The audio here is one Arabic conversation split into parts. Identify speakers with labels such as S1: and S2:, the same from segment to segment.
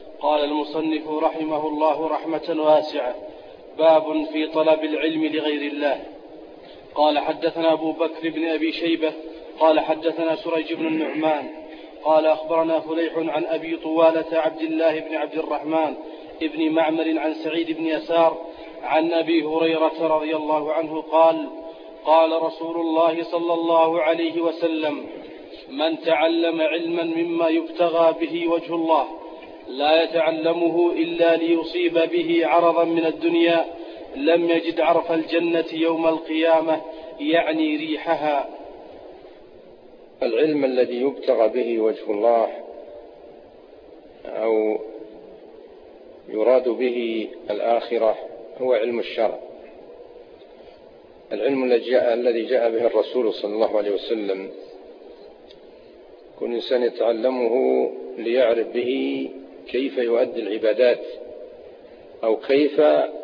S1: قال المصنف رحمه الله رحمة واسعة: باب في طلب العلم لغير الله. قال حدثنا أبو بكر بن أبي شيبة قال حدثنا سريج بن النعمان قال أخبرنا فليح عن أبي طوالة عبد الله بن عبد الرحمن ابن معمر عن سعيد بن يسار عن أبي هريرة رضي الله عنه قال: قال رسول الله صلى الله عليه وسلم: من تعلم علما مما يبتغى به وجه الله لا يتعلمه إلا ليصيب به عرضا من الدنيا لم يجد عرف الجنة يوم القيامة، يعني ريحها.
S2: العلم الذي يبتغى به وجه الله أو يراد به الآخرة هو علم الشرع، العلم الذي جاء به الرسول صلى الله عليه وسلم. كل إنسان يتعلمه ليعرف به كيف يؤدي العبادات أو كيف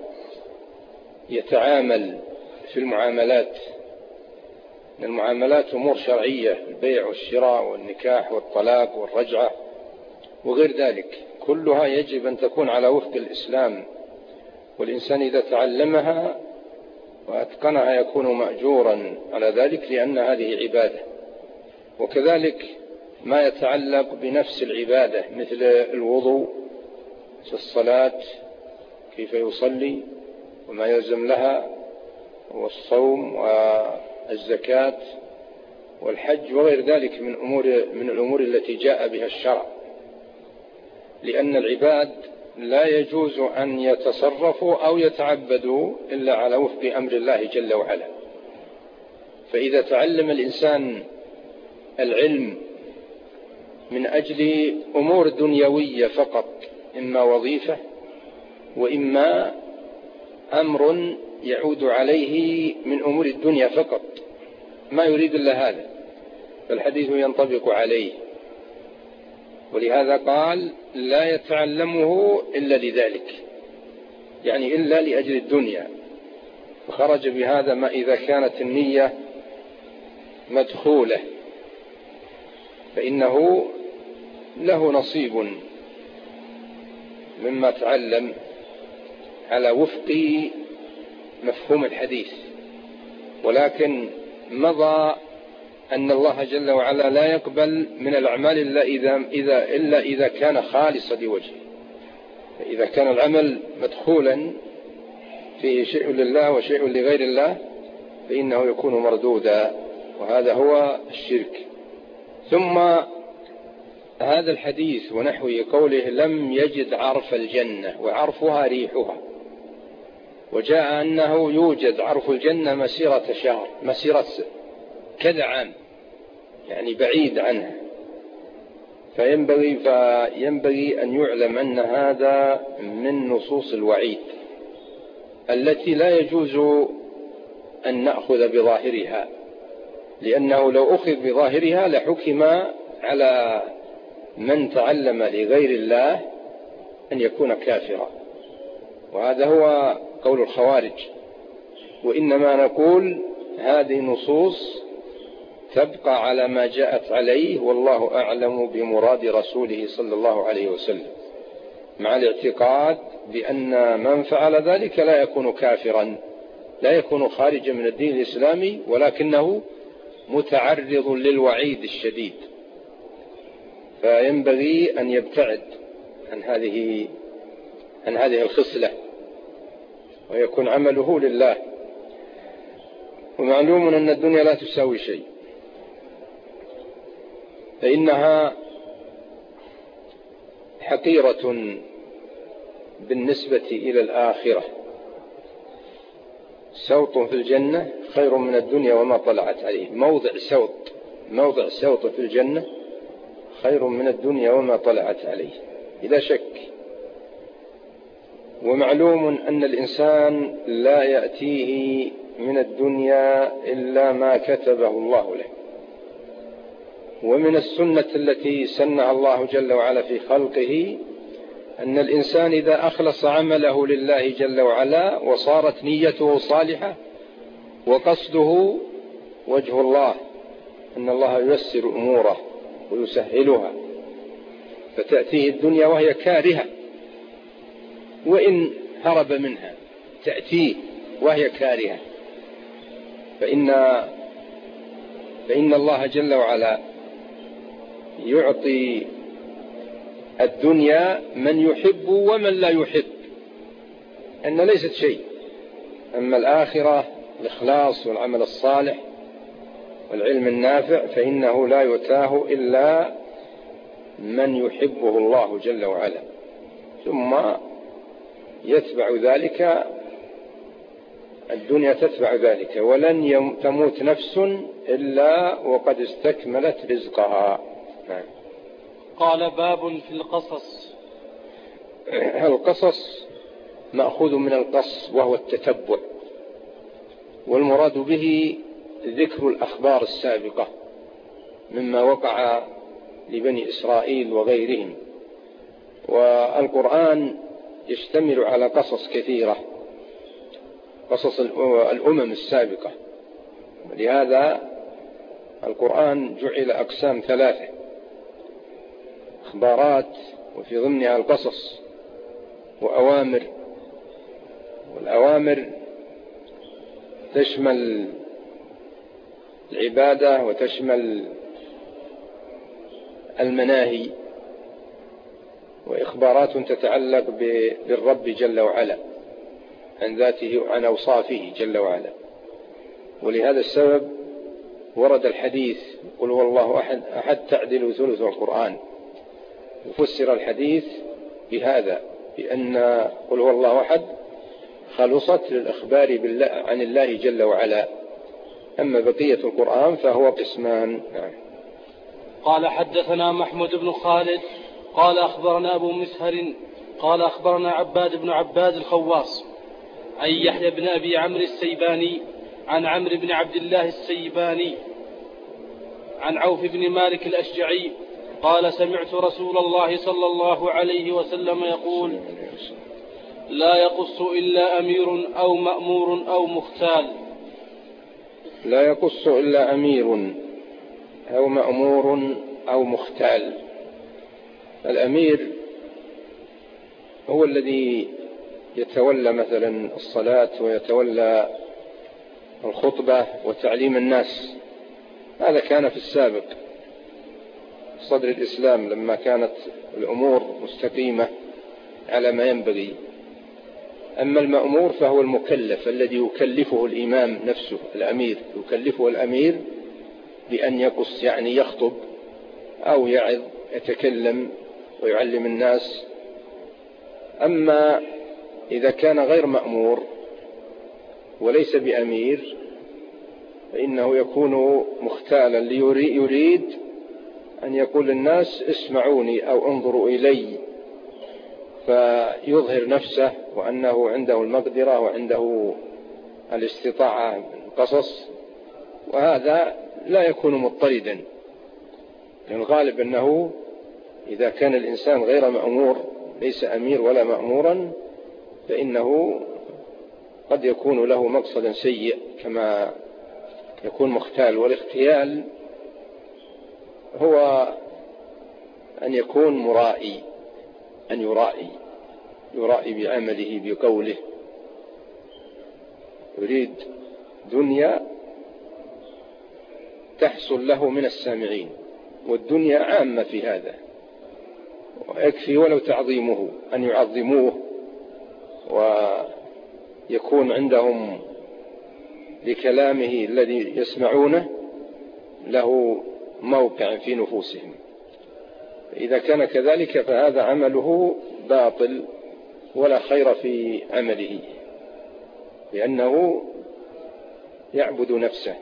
S2: يتعامل في المعاملات. المعاملات أمور شرعية، البيع والشراء والنكاح والطلاق والرجعة وغير ذلك، كلها يجب أن تكون على وفق الإسلام، والإنسان إذا تعلمها وأتقنها يكون مأجورا على ذلك، لأن هذه عبادة. وكذلك ما يتعلق بنفس العبادة مثل الوضوء، مثل الصلاة كيف يصلي وما يلزم لها، والصوم والزكاة والحج وغير ذلك من الأمور التي جاء بها الشرع، لأن العباد لا يجوز أن يتصرفوا أو يتعبدوا إلا على وفق أمر الله جل وعلا. فإذا تعلم الإنسان العلم من أجل أمور دنيوية فقط، إما وظيفة وإما أمر يعود عليه من أمور الدنيا فقط، ما يريد إلا هذا، فالحديث ينطبق عليه. ولهذا قال: لا يتعلمه إلا لذلك، يعني إلا لأجل الدنيا. وخرج بهذا ما إذا كانت النية مدخولة فإنه له نصيب مما تعلم على وفق مفهوم الحديث. ولكن مضى أن الله جل وعلا لا يقبل من الأعمال إلا إذا كان خالصا لوجهه. فإذا كان العمل مدخولا فيه شيء لله وشيء لغير الله فإنه يكون مردودا، وهذا هو الشرك. ثم هذا الحديث ونحوه قوله: لم يجد عرف الجنة، وعرفها ريحها. وجاء أنه يوجد عرف الجنة مسيرة شهر، مسيرة كذا عام، يعني بعيد عنها. فينبغي أن يعلم أن هذا من نصوص الوعيد التي لا يجوز أن نأخذ بظاهرها، لأنه لو أخذ بظاهرها لحكم على من تعلم لغير الله أن يكون كافرا، وهذا هو قول الخوارج. وإنما نقول هذه نصوص تبقى على ما جاءت عليه، والله أعلم بمراد رسوله صلى الله عليه وسلم، مع الاعتقاد بأن من فعل ذلك لا يكون كافرا، لا يكون خارجا من الدين الإسلامي، ولكنه متعرض للوعيد الشديد. فينبغي أن يبتعد عن هذه الخصلة ويكون عمله لله. ومعلوم أن الدنيا لا تساوي شيء، فإنها حقيرة بالنسبة إلى الآخرة. سوط في الجنة خير من الدنيا وما طلعت عليه. موضع سوط في الجنة خير من الدنيا وما طلعت عليه بلا شك. ومعلوم أن الإنسان لا يأتيه من الدنيا إلا ما كتبه الله له. ومن السنة التي سنها الله جل وعلا في خلقه أن الإنسان إذا أخلص عمله لله جل وعلا وصارت نيته صالحة وقصده وجه الله، أن الله ييسر أموره ويسهلها. فتأتيه الدنيا وهي كارهة، وإن هرب منها تأتيه وهي كارهة. فإن الله جل وعلا يعطي الدنيا من يحب ومن لا يحب، أن ليست شيء. أما الآخرة الإخلاص والعمل الصالح والعلم النافع فإنه لا يؤتاه إلا من يحبه الله جل وعلا، ثم يتبع ذلك الدنيا تتبع ذلك. ولن تموت نفس إلا وقد استكملت رزقها.
S1: قال باب في القصص.
S2: القصص مأخوذ من القص وهو التتبع، والمراد به ذكر الأخبار السابقة مما وقع لبني إسرائيل وغيرهم. والقرآن يشتمل على قصص كثيرة، قصص الأمم السابقة، ولهذا القرآن جعل أقسام ثلاثة: أخبارات وفي ضمنها القصص، وأوامر. والأوامر تشمل العبادة وتشمل المناهي، وإخبارات تتعلق بالرب جل وعلا عن ذاته وعن أوصافه جل وعلا. ولهذا السبب ورد الحديث قل هو الله أحد تعدل ثلث القرآن، وفسر الحديث بهذا بأن قل هو الله أحد خلصت للإخبار عن الله جل وعلا. أما بقية القرآن فهو قسمان.
S1: قال حدثنا محمود بن خالد قال أخبرنا أبو مسهر قال أخبرنا عباد بن عباد الخواص عن يحيى بن أبي عمرو السيباني عن عمرو بن عبد الله السيباني عن عوف بن مالك الأشجعي قال سمعت رسول الله صلى الله عليه وسلم يقول لا يقص إلا أمير أو مأمور أو مختال.
S2: لا يقص إلا أمير أو مأمور أو مختال. الأمير هو الذي يتولى مثلا الصلاة ويتولى الخطبة وتعليم الناس، هذا كان في السابق صدر الإسلام لما كانت الأمور مستقيمة على ما ينبغي. أما المأمور فهو المكلف الذي يكلفه الإمام نفسه، الأمير يكلفه الأمير بأن يقص، يعني يخطب أو يعظ يتكلم ويعلم الناس. أما إذا كان غير مأمور وليس بأمير فإنه يكون مختالا، يريد أن يقول للناس اسمعوني أو انظروا إلي، فيظهر نفسه وأنه عنده المقدرة وعنده الاستطاعة بالقصص، وهذا لا يكون مضطردا. الغالب أنه إذا كان الإنسان غير مأمور ليس أمير ولا مأمورا فإنه قد يكون له مقصد سيء كما يكون مختال. والاختيال هو أن يكون مرائي، أن يرائي بعمله بقوله، يريد دنيا تحصل له من السامعين، والدنيا عامة في هذا، ويكفي ولو تعظيمه أن يعظموه ويكون عندهم لكلامه الذي يسمعونه له موقع في نفوسهم. إذا كان كذلك فهذا عمله باطل ولا خير في عمله، لأنه يعبد نفسه.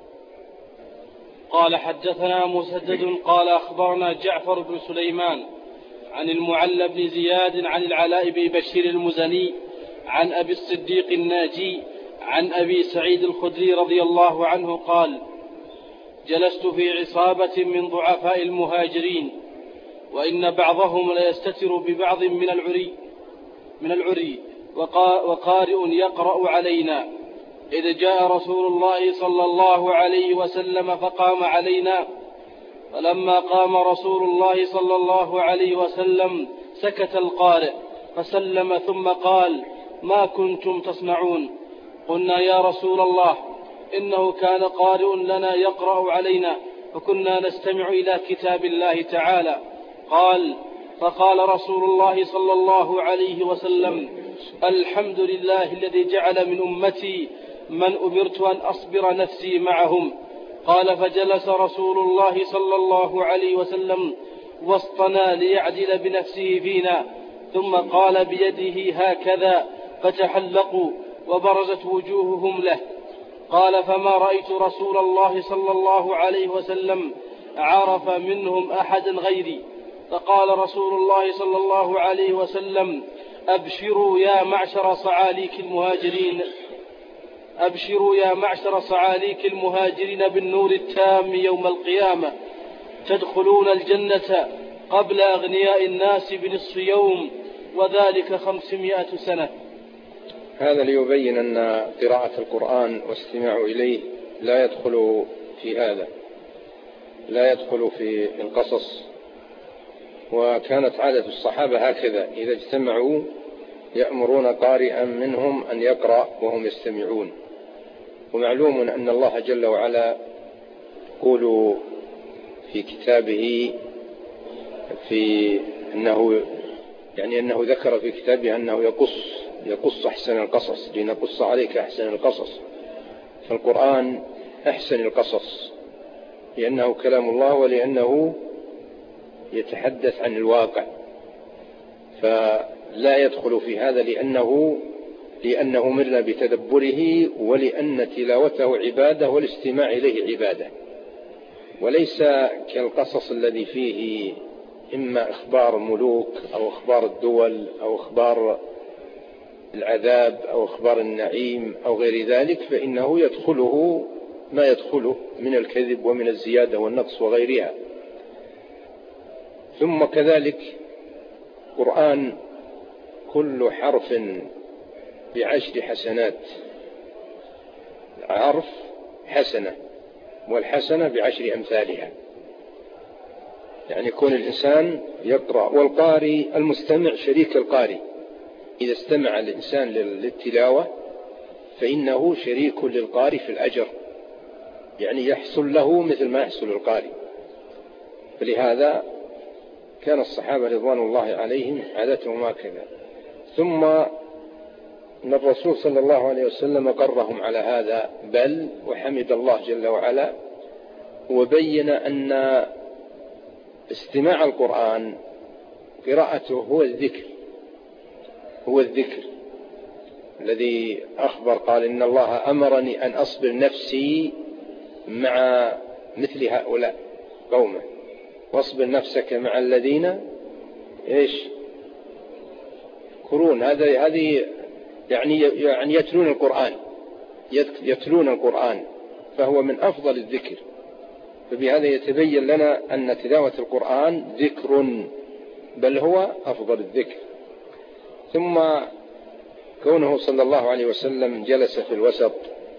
S1: قال حدثنا مسدد قال أخبرنا جعفر بن سليمان عن المعلى بن زياد عن العلاء بن بشير المزني عن أبي الصديق الناجي عن أبي سعيد الخدري رضي الله عنه قال جلست في عصابة من ضعفاء المهاجرين وإن بعضهم ليستتر ببعض من العري وقارئ يقرأ علينا، إذ جاء رسول الله صلى الله عليه وسلم فقام علينا فلما قام رسول الله صلى الله عليه وسلم سكت القارئ فسلم ثم قال: ما كنتم تصنعون؟ قلنا: يا رسول الله إنه كان قارئ لنا يقرأ علينا فكنا نستمع إلى كتاب الله تعالى. فقال رسول الله صلى الله عليه وسلم: الحمد لله الذي جعل من أمتي من أمرت أن أصبر نفسي معهم. قال: فجلس رسول الله صلى الله عليه وسلم وسطنا ليعدل بنفسه فينا، ثم قال بيده هكذا فتحلقوا وبرزت وجوههم له. قال: فما رأيت رسول الله صلى الله عليه وسلم عرف منهم أحدا غيري. فقال رسول الله صلى الله عليه وسلم: أبشروا يا معشر صعاليك المهاجرين بالنور التام يوم القيامة، تدخلون الجنة قبل أغنياء الناس بنصف يوم، وذلك 500 سنة.
S2: هذا ليبين أن قراءة القرآن واستماع إليه لا يدخل في هذا، لا يدخل في القصص. وكانت عادة الصحابة هكذا، إذا اجتمعوا يأمرون قارئا منهم أن يقرأ وهم يستمعون. ومعلوم أن الله جل وعلا يقول في كتابه أنه ذكر في كتابه أنه يقص أحسن القصص، لنقص عليك أحسن القصص. فالقرآن أحسن القصص لأنه كلام الله ولأنه يتحدث عن الواقع، فلا يدخل في هذا لأنه أمرنا بتدبره، ولأن تلاوته عبادة والاستماع إليه عبادة، وليس كالقصص الذي فيه إما أخبار ملوك أو أخبار الدول أو أخبار العذاب أو أخبار النعيم أو غير ذلك، فإنه يدخله ما يدخله من الكذب ومن الزيادة والنقص وغيرها. ثم كذلك القرآن كل حرف ب10 حسنات، حرف حسنة، والحسنة ب10 أمثالها. يعني يكون الإنسان يقرأ، والقارئ المستمع شريك القارئ. إذا استمع الإنسان للتلاوة فإنه شريك للقارئ في الأجر، يعني يحصل له مثل ما يحصل القارئ. فلهذا كان الصحابة رضوان الله عليهم عادتهم هكذا. ثم أن الرسول صلى الله عليه وسلم قرهم على هذا، بل وحمد الله جل وعلا وبين أن استماع القرآن قراءته هو الذكر الذي أخبر، قال: إن الله أمرني أن أصبر نفسي مع مثل هؤلاء قومه، واصبر نفسك مع الذين يذكرون. هذه يعني يتلون القرآن، فهو من أفضل الذكر. فبهذا يتبين لنا أن تلاوة القرآن ذكر، بل هو أفضل الذكر. ثم كونه صلى الله عليه وسلم جلس في الوسط،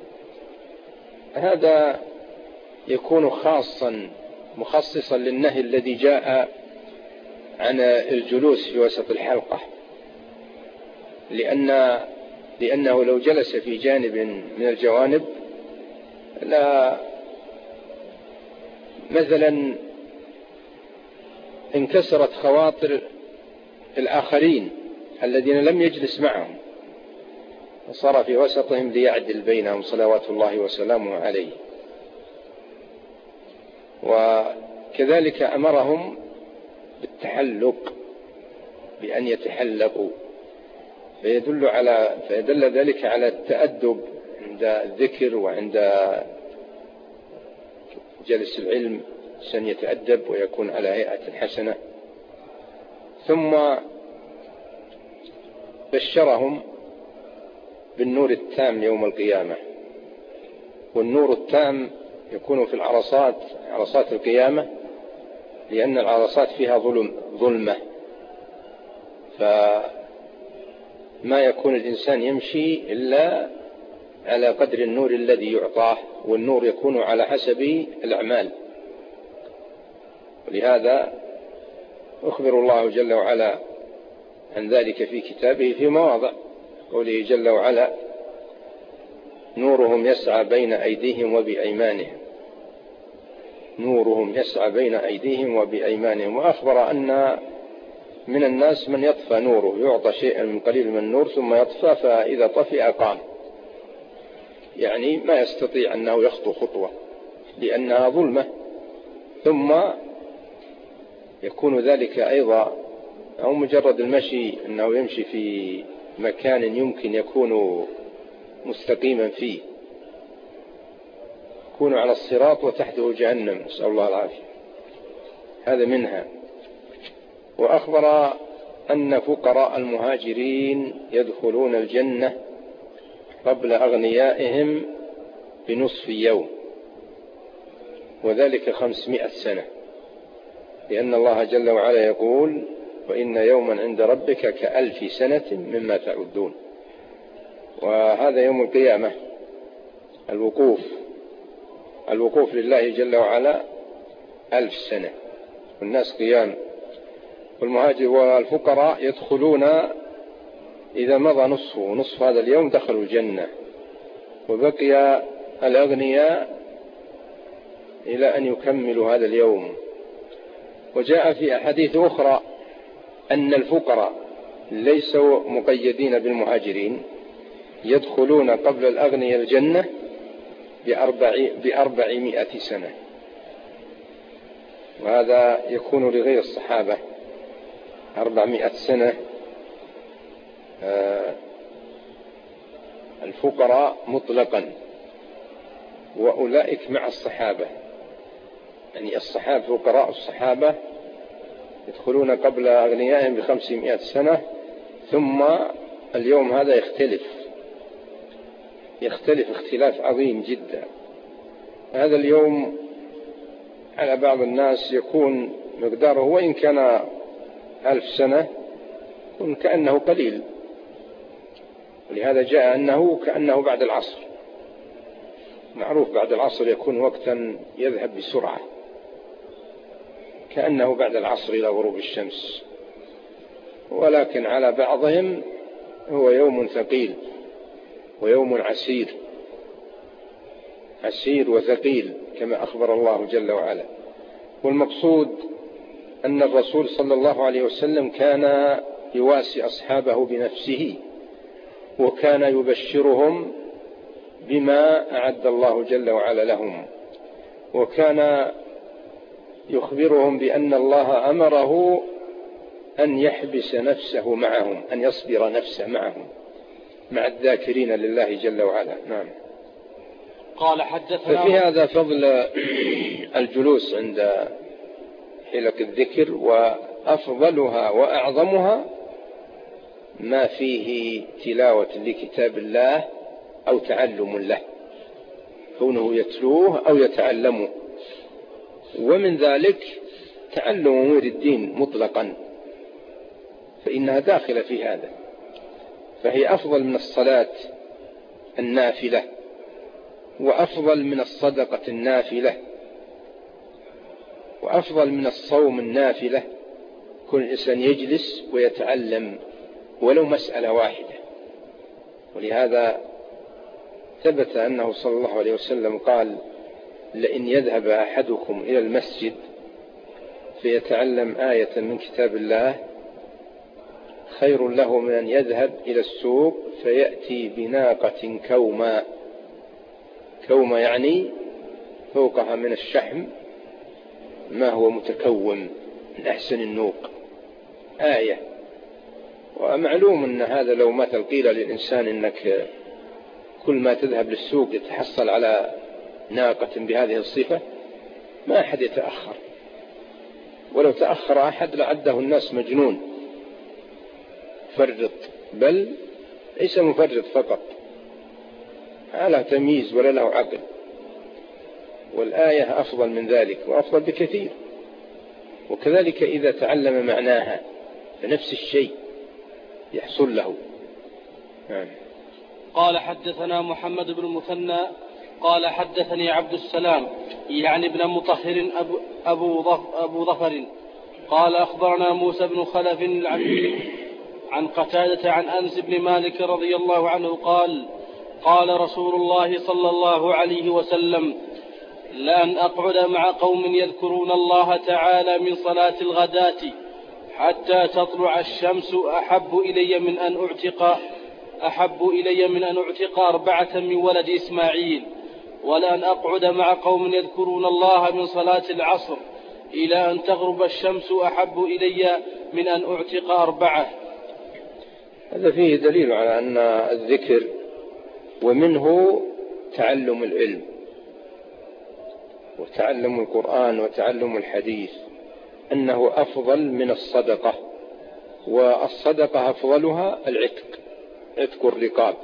S2: هذا يكون مخصصا للنهي الذي جاء عن الجلوس في وسط الحلقة، لأنه لو جلس في جانب من الجوانب لا مثلا انكسرت خواطر الآخرين الذين لم يجلس معهم، وصار في وسطهم ليعدل بينهم صلوات الله وسلامه عليه. وكذلك أمرهم بالتحلق، بأن يتحلقوا، فيدل ذلك على التأدب عند الذكر وعند جلس العلم، سن يتأدب ويكون على هيئة حسنة. ثم بشرهم بالنور التام يوم القيامة، والنور التام يكون في عرصات القيامة، لأن العرصات فيها ظلمة، فما يكون الإنسان يمشي إلا على قدر النور الذي يعطاه، والنور يكون على حسب الأعمال. ولهذا أخبر الله جل وعلا عن ذلك في كتابه في مواضع، قوله جل وعلا: نورهم يسعى بين أيديهم وبأيمانهم، نورهم يسعى بين أيديهم وبأيمانهم. وأخبر أن من الناس من يطفى نوره، يعطى شيئا من قليل من النور ثم يطفى، فإذا طفئ قام، يعني ما يستطيع أنه يخطو خطوة لأنها ظلمة، ثم يكون ذلك أيضا أو مجرد المشي، أنه يمشي في مكان يمكن يكون مستقيما فيه، يكون على الصراط وتحته جهنم، نسأل الله العافية. هذا منها. وأخبر أن فقراء المهاجرين يدخلون الجنة قبل أغنيائهم بنصف يوم، وذلك 500 سنة، لأن الله جل وعلا يقول: وإن يوما عند ربك كألف سنة مما تعدون. وهذا يوم القيامة، الوقوف لله جل وعلا 1000 سنة، والناس قيام. والمهاجر والفقراء يدخلون إذا مضى نصف هذا اليوم دخلوا الجنة، وبقي الأغنياء إلى أن يكملوا هذا اليوم. وجاء في أحاديث أخرى أن الفقراء ليسوا مقيدين بالمهاجرين، يدخلون قبل الأغنياء الجنة ب400 سنة، وهذا يكون لغير الصحابة 400 سنة. الفقراء مطلقا، وأولئك مع الصحابة، يعني الصحابة فقراء الصحابة يدخلون قبل أغنيائهم ب500 سنة، ثم اليوم هذا يختلف اختلاف عظيم جدا. هذا اليوم على بعض الناس يكون مقداره، وإن كان 1000 سنة، يكون كأنه قليل، ولهذا جاء أنه كأنه بعد العصر. معروف بعد العصر يكون وقتا يذهب بسرعة، كأنه بعد العصر إلى غروب الشمس. ولكن على بعضهم هو يوم ثقيل ويوم عسير وثقيل، كما أخبر الله جل وعلا. والمقصود أن الرسول صلى الله عليه وسلم كان يواسي أصحابه بنفسه، وكان يبشرهم بما أعد الله جل وعلا لهم، وكان يخبرهم بأن الله أمره أن يحبس نفسه معهم، أن يصبر نفسه معهم، مع الذاكرين لله جل وعلا. نعم.
S1: قال: حدثنا.
S2: ففي هذا فضل الجلوس عند حلق الذكر، وأفضلها وأعظمها ما فيه تلاوة لكتاب الله أو تعلم له، كونه يتلوه أو يتعلمه. ومن ذلك تعلم أمور الدين مطلقا، فإنها داخلة في هذا، فهي أفضل من الصلاة النافلة، وأفضل من الصدقة النافلة، وأفضل من الصوم النافلة. كل إنسان يجلس ويتعلم ولو مسألة واحدة. ولهذا ثبت أنه صلى الله عليه وسلم قال: لئن يذهب أحدكم إلى المسجد فيتعلم آية من كتاب الله خير له من أن يذهب إلى السوق فيأتي بناقة كومة يعني فوقها من الشحم ما هو متكوم من أحسن النوق، آية. ومعلوم أن هذا لو مثل قيل للإنسان إنك كل ما تذهب للسوق يتحصل على ناقة بهذه الصفة، ما أحد يتأخر، ولو تأخر أحد لعده الناس مجنون فرط، بل ليس مفرط فقط، ما له تمييز ولا له عقل. والآية أفضل من ذلك وأفضل بكثير. وكذلك إذا تعلم معناها فنفس الشيء يحصل له.
S1: قال: حدثنا محمد بن المثنى قال حدثني عبد السلام يعني ابن مطهر أبو ظفر قال أخبرنا موسى بن خلف العنبي عن قتادة عن أنس بن مالك رضي الله عنه قال قال رسول الله صلى الله عليه وسلم لأن أقعد مع قوم يذكرون الله تعالى من صلاة الغداة حتى تطلع الشمس أحب إلي من أن أعتق 4 من ولد إسماعيل، ولأن أقعد مع قوم يذكرون الله من صلاة العصر إلى أن تغرب الشمس أحب إلي من أن أعتق 4.
S2: هذا فيه دليل على أن الذكر ومنه تعلم العلم وتعلم القرآن وتعلم الحديث أنه أفضل من الصدقة، والصدقة أفضلها عتق الرقاب.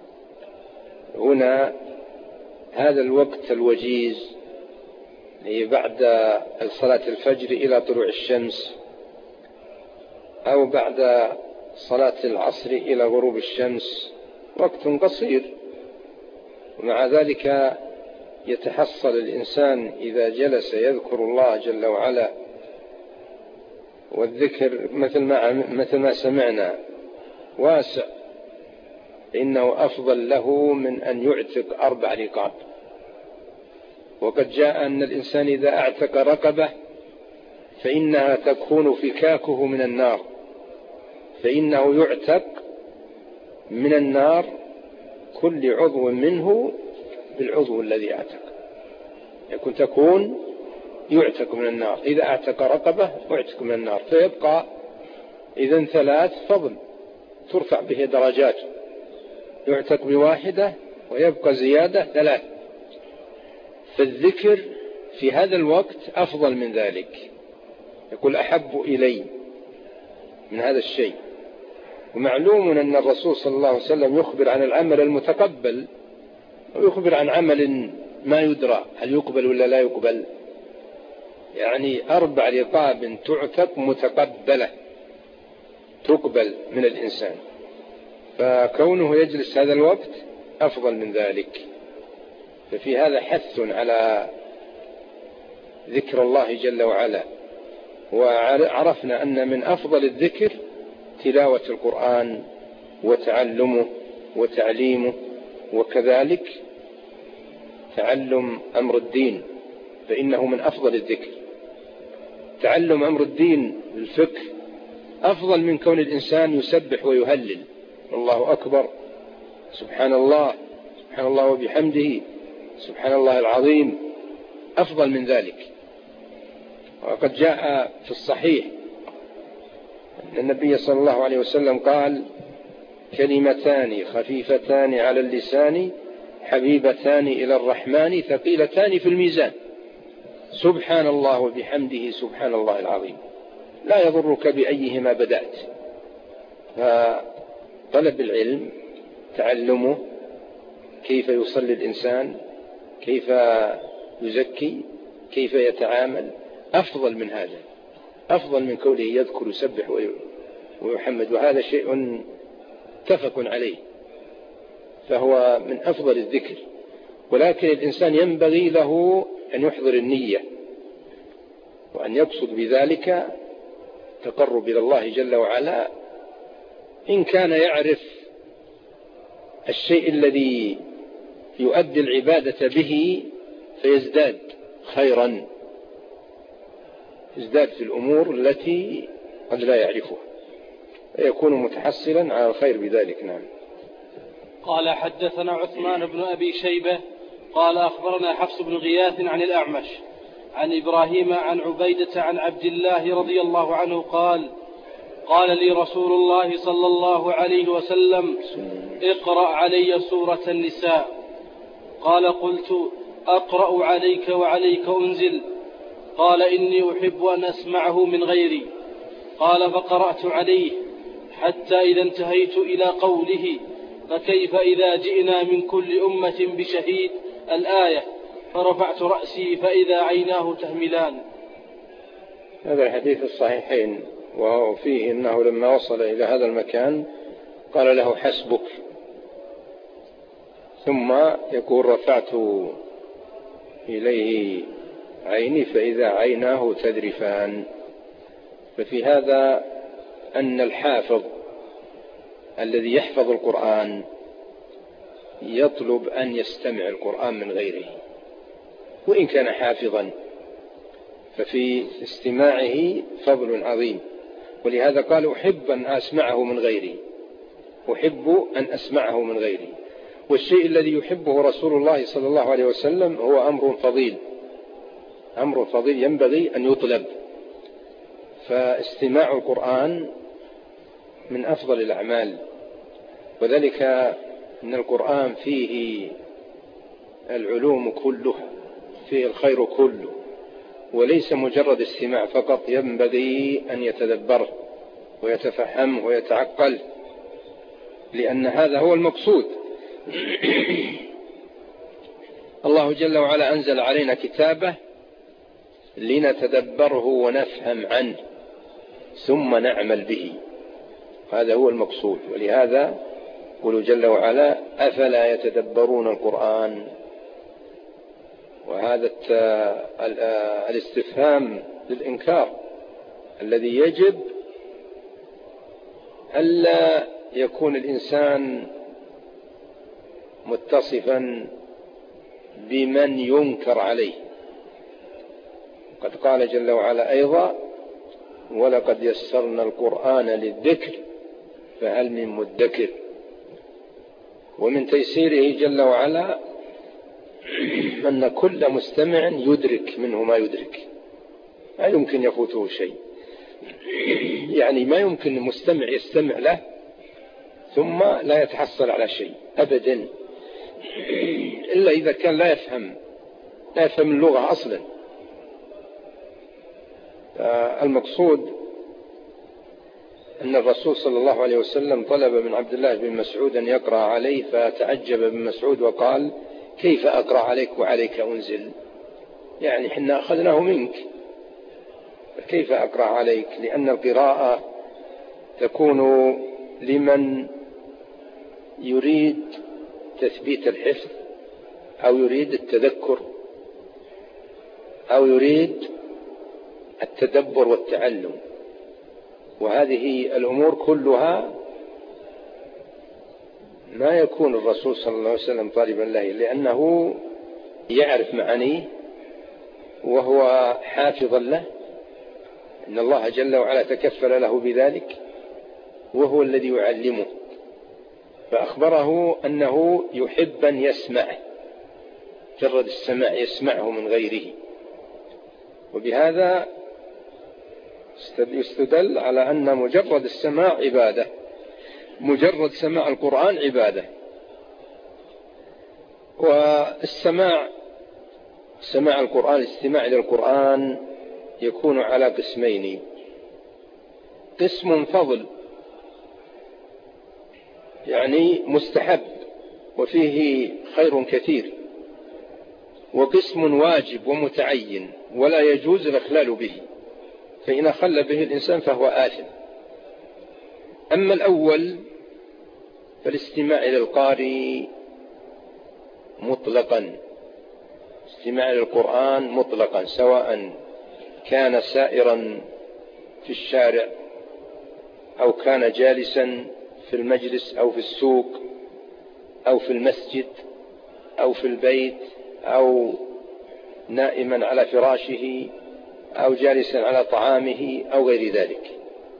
S2: هنا هذا الوقت الوجيز بعد صلاة الفجر إلى طلوع الشمس أو بعد صلاة العصر إلى غروب الشمس وقت قصير، ومع ذلك يتحصل الإنسان إذا جلس يذكر الله جل وعلا، والذكر مثل ما سمعنا واسع، إنه أفضل له من أن يعتق 4 رقاب. وقد جاء أن الإنسان إذا اعتق رقبة فإنها تكون فكاكه من النار، فإنه يعتق من النار كل عضو منه بالعضو الذي اعتق، تكون يعتق من النار. إذا اعتق رقبة يعتق من النار، فيبقى إذن 3 فضل ترفع به درجات، يعتق ب1 ويبقى زيادة 3. فالذكر في هذا الوقت أفضل من ذلك، يقول أحب إلي من هذا الشيء. ومعلوم أن الرسول صلى الله عليه وسلم يخبر عن العمل المتقبل ويخبر عن عمل ما يدرى هل يقبل ولا لا يقبل، يعني 4 رقاب تعتق متقبلة تقبل من الإنسان، فكونه يجلس هذا الوقت أفضل من ذلك. ففي هذا حث على ذكر الله جل وعلا. وعرفنا أن من أفضل الذكر تلاوة القرآن وتعلمه وتعليمه، وكذلك تعلم أمر الدين، فإنه من أفضل الذكر. تعلم أمر الدين الفقه أفضل من كون الإنسان يسبح ويهلل الله أكبر، سبحان الله وبحمده، سبحان الله العظيم، أفضل من ذلك. وقد جاء في الصحيح أن النبي صلى الله عليه وسلم قال: كلمتان خفيفتان على اللسان حبيبتان إلى الرحمن ثقيلتان في الميزان، سبحان الله وبحمده، سبحان الله العظيم، لا يضرك بأيهما بدأت. فطلب العلم، تعلمه، كيف يصلي الإنسان، كيف يزكي، كيف يتعامل، أفضل من هذا، أفضل من كونه يذكر يسبح ويحمد، وهذا شيء متفق عليه، فهو من أفضل الذكر. ولكن الإنسان ينبغي له أن يحضر النية، وأن يقصد بذلك تقرب إلى الله جل وعلا. إن كان يعرف الشيء الذي يؤدي العبادة به فيزداد خيرا، يزداد في الأمور التي قد لا يعرفها، فيكون متحصلا على الخير بذلك. نعم.
S1: قال حدثنا عثمان بن أبي شيبة قال أخبرنا حفص بن غياث عن الأعمش عن إبراهيم عن عبيدة عن عبد الله رضي الله عنه قال لي رسول الله صلى الله عليه وسلم: اقرأ علي سورة النساء. قال: قلت: أقرأ عليك وعليك أنزل؟ قال: إني أحب أن أسمعه من غيري. قال: فقرأت عليه حتى إذا انتهيت إلى قوله: فكيف إذا جئنا من كل أمة بشهيد، الآية، فرفعت رأسي فإذا عيناه تهملان.
S2: هذا الحديث الصحيحين، وفيه أنه لما وصل إلى هذا المكان قال له: حسبك، ثم يقول رفعت إليه عيني فإذا عيناه تذرفان. ففي هذا أن الحافظ الذي يحفظ القرآن يطلب أن يستمع القرآن من غيره، وإن كان حافظا ففي استماعه فضل عظيم. ولهذا قال أحب أن أسمعه من غيري، أحب أن أسمعه من غيري. والشيء الذي يحبه رسول الله صلى الله عليه وسلم هو أمر فضيل، أمر فضيل ينبغي أن يطلب. فاستماع القرآن من أفضل الأعمال، وذلك أن القرآن فيه العلوم كلها، فيه الخير كله، وليس مجرد استماع فقط، ينبغي أن يتدبره ويتفهمه ويتعقل، لأن هذا هو المقصود. الله جل وعلا أنزل علينا كتابه لنتدبره ونفهم عنه ثم نعمل به، هذا هو المقصود. ولهذا يقول جل وعلا أفلا يتدبرون القرآن. وهذا الاستفهام للإنكار الذي يجب ألا يكون الإنسان متصفا بمن ينكر عليه. قد قال جل وعلا أيضا ولقد يسرنا القرآن للذكر فهل من مدكر. ومن تيسيره جل وعلا أن كل مستمع يدرك منه ما يدرك، لا يمكن يفوته شيء. يعني ما يمكن المستمع يستمع له ثم لا يتحصل على شيء أبدا، إلا إذا كان لا يفهم اللغة أصلا. المقصود أن الرسول صلى الله عليه وسلم طلب من عبد الله بن مسعود أن يقرأ عليه، فتعجب ابن مسعود وقال كيف أقرأ عليك وعليك أنزل؟ يعني حنا أخذناه منك، كيف أقرأ عليك؟ لأن القراءة تكون لمن يريد تثبيت الحفظ أو يريد التذكر أو يريد التدبر والتعلم، وهذه الأمور كلها ما يكون الرسول صلى الله عليه وسلم طالبا له، لأنه يعرف معانيه وهو حافظا له. إن الله جل وعلا تكفل له بذلك وهو الذي يعلمه، فأخبره أنه يحب أن يسمع، جرد السماع يسمعه من غيره. وبهذا يستدل على أن مجرد السماع عبادة، مجرد سماع القرآن عبادة. والسماع، سماع القرآن، الاستماع إلى القرآن يكون على قسمين: قسم فضل يعني مستحب وفيه خير كثير، وقسم واجب ومتعين ولا يجوز الإخلال به، فإن أخل به الإنسان فهو آثم. أما الأول فالاستماع إلى القارئ مطلقا، استماع إلى القرآن مطلقا، سواء كان سائرا في الشارع أو كان جالسا في المجلس أو في السوق أو في المسجد أو في البيت أو نائما على فراشه أو جالسا على طعامه أو غير ذلك،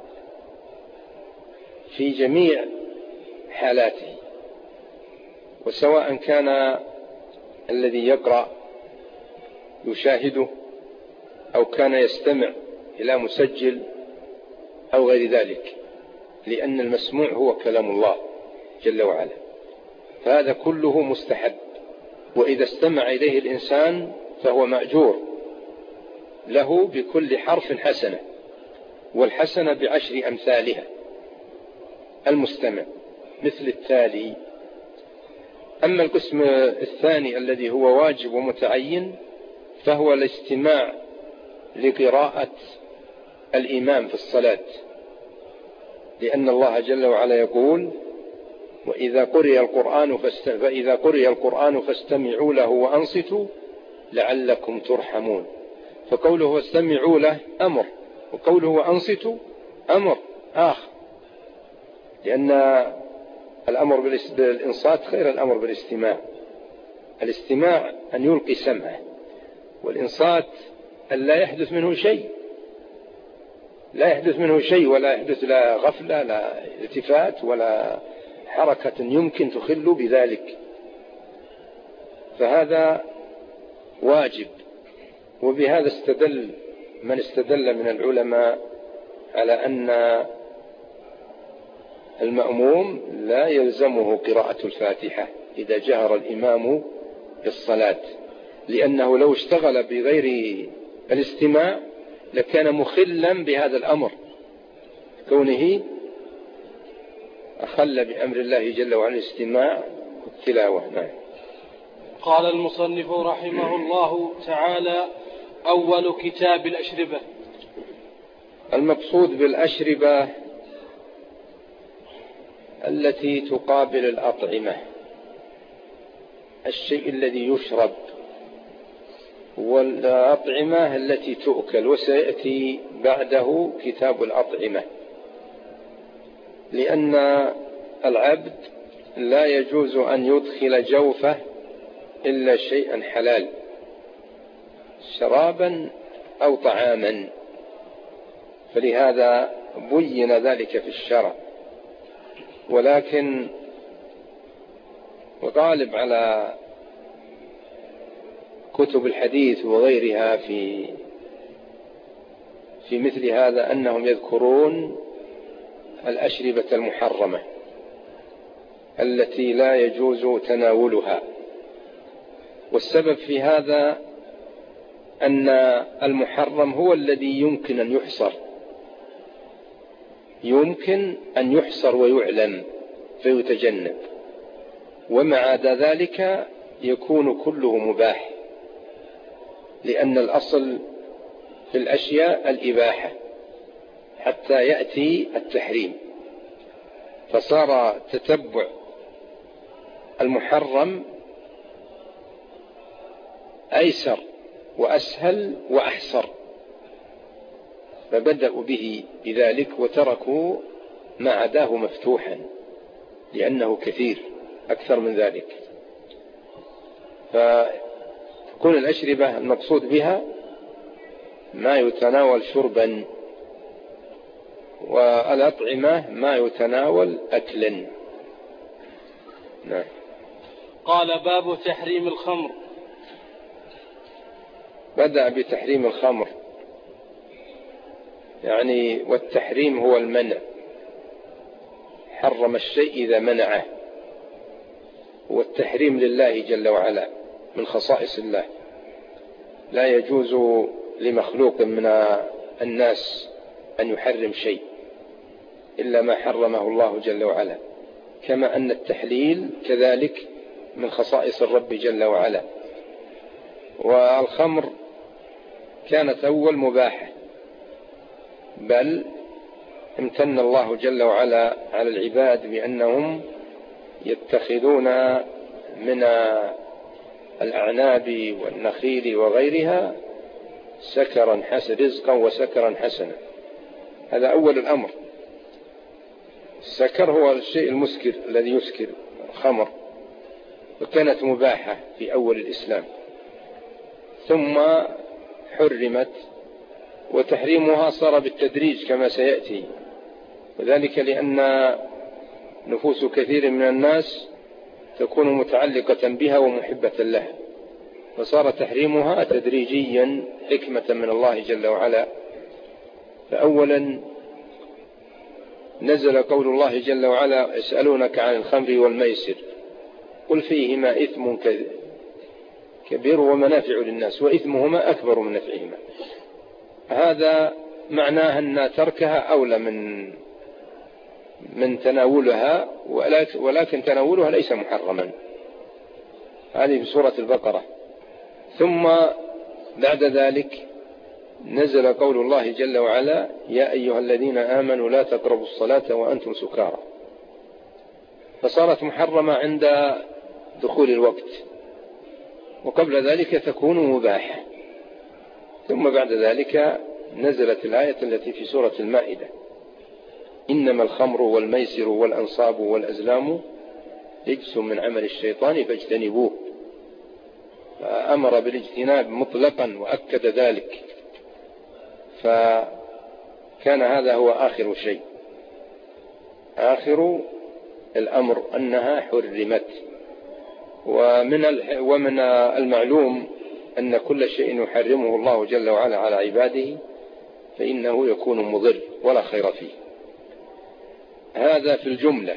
S2: في جميع حالاته. وسواء كان الذي يقرأ يشاهده أو كان يستمع إلى مسجل أو غير ذلك، لأن المسموع هو كلام الله جل وعلا، فهذا كله مستحب. وإذا استمع إليه الإنسان فهو مأجور له بكل حرف حسنة، والحسنة ب10 أمثالها. المستمع مثل التالي. أما القسم الثاني الذي هو واجب ومتعين فهو الاستماع لقراءة الإمام في الصلاة، لأن الله جل وعلا يقول فإذا قرئ القرآن فاستمعوا له وأنصتوا لعلكم ترحمون. فقوله فاستمعوا له أمر، وقوله وأنصتوا أمر آخر، لأن الأمر بالإنصات خير الأمر بالاستماع. الاستماع أن يلقي سمعه، والإنصات أن لا يحدث منه شيء، ولا يحدث لا غفلة لا التفات ولا حركة يمكن تخل بذلك. فهذا واجب. وبهذا استدل من استدل من العلماء على أن المأموم لا يلزمه قراءة الفاتحة إذا جهر الإمام بالصلاة، لأنه لو اشتغل بغير الاستماع لكان مخلا بهذا الأمر، كونه أخل بأمر الله جل وعلا الاستماع والتلاوة. نعم.
S1: قال المصنف رحمه الله تعالى: أول كتاب الأشربة.
S2: المقصود بالأشربة التي تقابل الأطعمة، الشيء الذي يشرب، والأطعمة التي تؤكل، وسيأتي بعده كتاب الأطعمة، لأن العبد لا يجوز أن يدخل جوفه إلا شيئا حلال، شرابا أو طعاما، فلهذا بين ذلك في الشرع. ولكن وغالب على كتب الحديث وغيرها في مثل هذا أنهم يذكرون الأشربة المحرمة التي لا يجوز تناولها. والسبب في هذا أن المحرم هو الذي يمكن أن يحصر ويعلم فيتجنب، وما عدا ذلك يكون كله مباح، لأن الأصل في الأشياء الإباحة حتى يأتي التحريم، فصار تتبع المحرم أيسر وأسهل وأحسر، فبدأوا به بذلك وتركوا ما عداه مفتوحا لأنه كثير أكثر من ذلك. فتكون الأشربة المقصود بها ما يتناول شربا، والأطعمة ما يتناول أكلا. نعم.
S1: قال: باب تحريم الخمر.
S2: بدأ بتحريم الخمر، يعني والتحريم هو المنع، حرم الشيء إذا منعه، والتحريم لله جل وعلا من خصائص الله، لا يجوز لمخلوق من الناس أن يحرم شيء إلا ما حرمه الله جل وعلا، كما أن التحليل كذلك من خصائص الرب جل وعلا. والخمر كانت أول مباحة، بل امتن الله جل وعلا على العباد بأنهم يتخذون من الأعناب والنخيل وغيرها سكرا رزقا وسكرا حسنا. هذا أول الأمر. السكر هو الشيء المسكر الذي يسكر، الخمر، وكانت مباحة في أول الإسلام، ثم حرمت، وتحريمها صار بالتدريج كما سيأتي، وذلك لأن نفوس كثير من الناس تكون متعلقة بها ومحبة لها، فصار تحريمها تدريجيا حكمة من الله جل وعلا. فأولا نزل قول الله جل وعلا: يسألونك عن الخمر والميسر قل فيهما إثم كبير ومنافع للناس وإثمهما أكبر من نفعهما. هذا معناه أن تركها أولى من تناولها، ولكن تناولها ليس محرما. هذه في سورة البقرة. ثم بعد ذلك نزل قول الله جل وعلا: يا أيها الذين آمنوا لا تقربوا الصلاة وأنتم سكارى. فصارت محرمة عند دخول الوقت، وقبل ذلك تكون مباحة. ثم بعد ذلك نزلت الآية التي في سورة المائدة: إنما الخمر والميسر والأنصاب والأزلام رجس من عمل الشيطان فاجتنبوه. فأمر بالاجتناب مطلقا وأكد ذلك، فكان هذا هو آخر شيء، آخر الأمر أنها حرمت. ومن المعلوم أن كل شيء يحرمه الله جل وعلا على عباده فإنه يكون مضر ولا خير فيه. هذا في الجملة.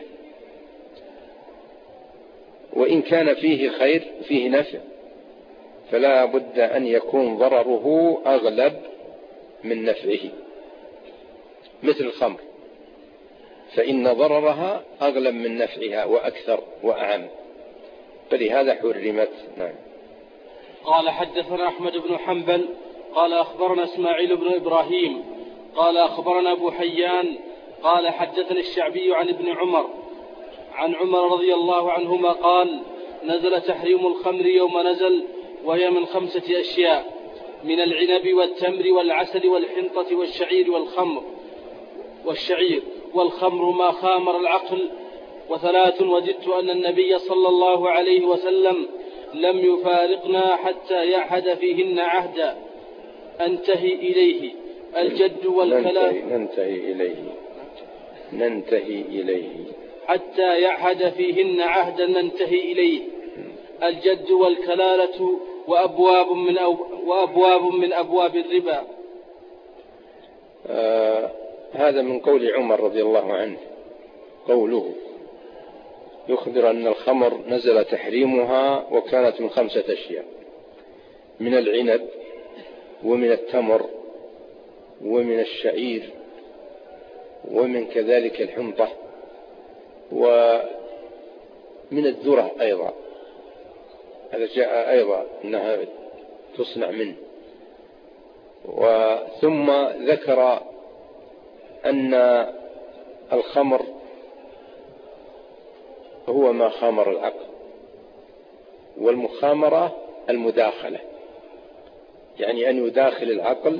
S2: وإن كان فيه خير، فيه نفع، فلا بد أن يكون ضرره أغلب من نفعه، مثل الخمر، فإن ضررها أغلب من نفعها وأكثر وأعم، فلهذا حرمت. نعم.
S1: قال حدثنا أحمد بن حنبل قال أخبرنا إسماعيل بن إبراهيم قال أخبرنا أبو حيان قال حدثني الشعبي عن ابن عمر عن عمر رضي الله عنهما قال: نزل تحريم الخمر يوم نزل، وهي من 5 أشياء: من العنب والتمر والعسل والحنطة والشعير والخمر ما خامر العقل. 3 وجدت أن النبي صلى الله عليه وسلم لم يفارقنا حتى يعهد فيهن عهدا أنتهي إليه الجد والكلام
S2: ننتهي إليه
S1: حتى يعهد فيهن عهدا ننتهي إليه الجد والكلالة وأبواب من أبواب الربا.
S2: هذا من قول عمر رضي الله عنه، قوله يخبر أن الخمر نزل تحريمها وكانت من 5 أشياء: من العنب ومن التمر ومن الشعير ومن كذلك الحنطة ومن الذرة أيضا، هذا جاء أيضا أنها تصنع منه. ثم ذكر أن الخمر هو ما خامر العقل، والمخامرة المداخلة، يعني أن يداخل العقل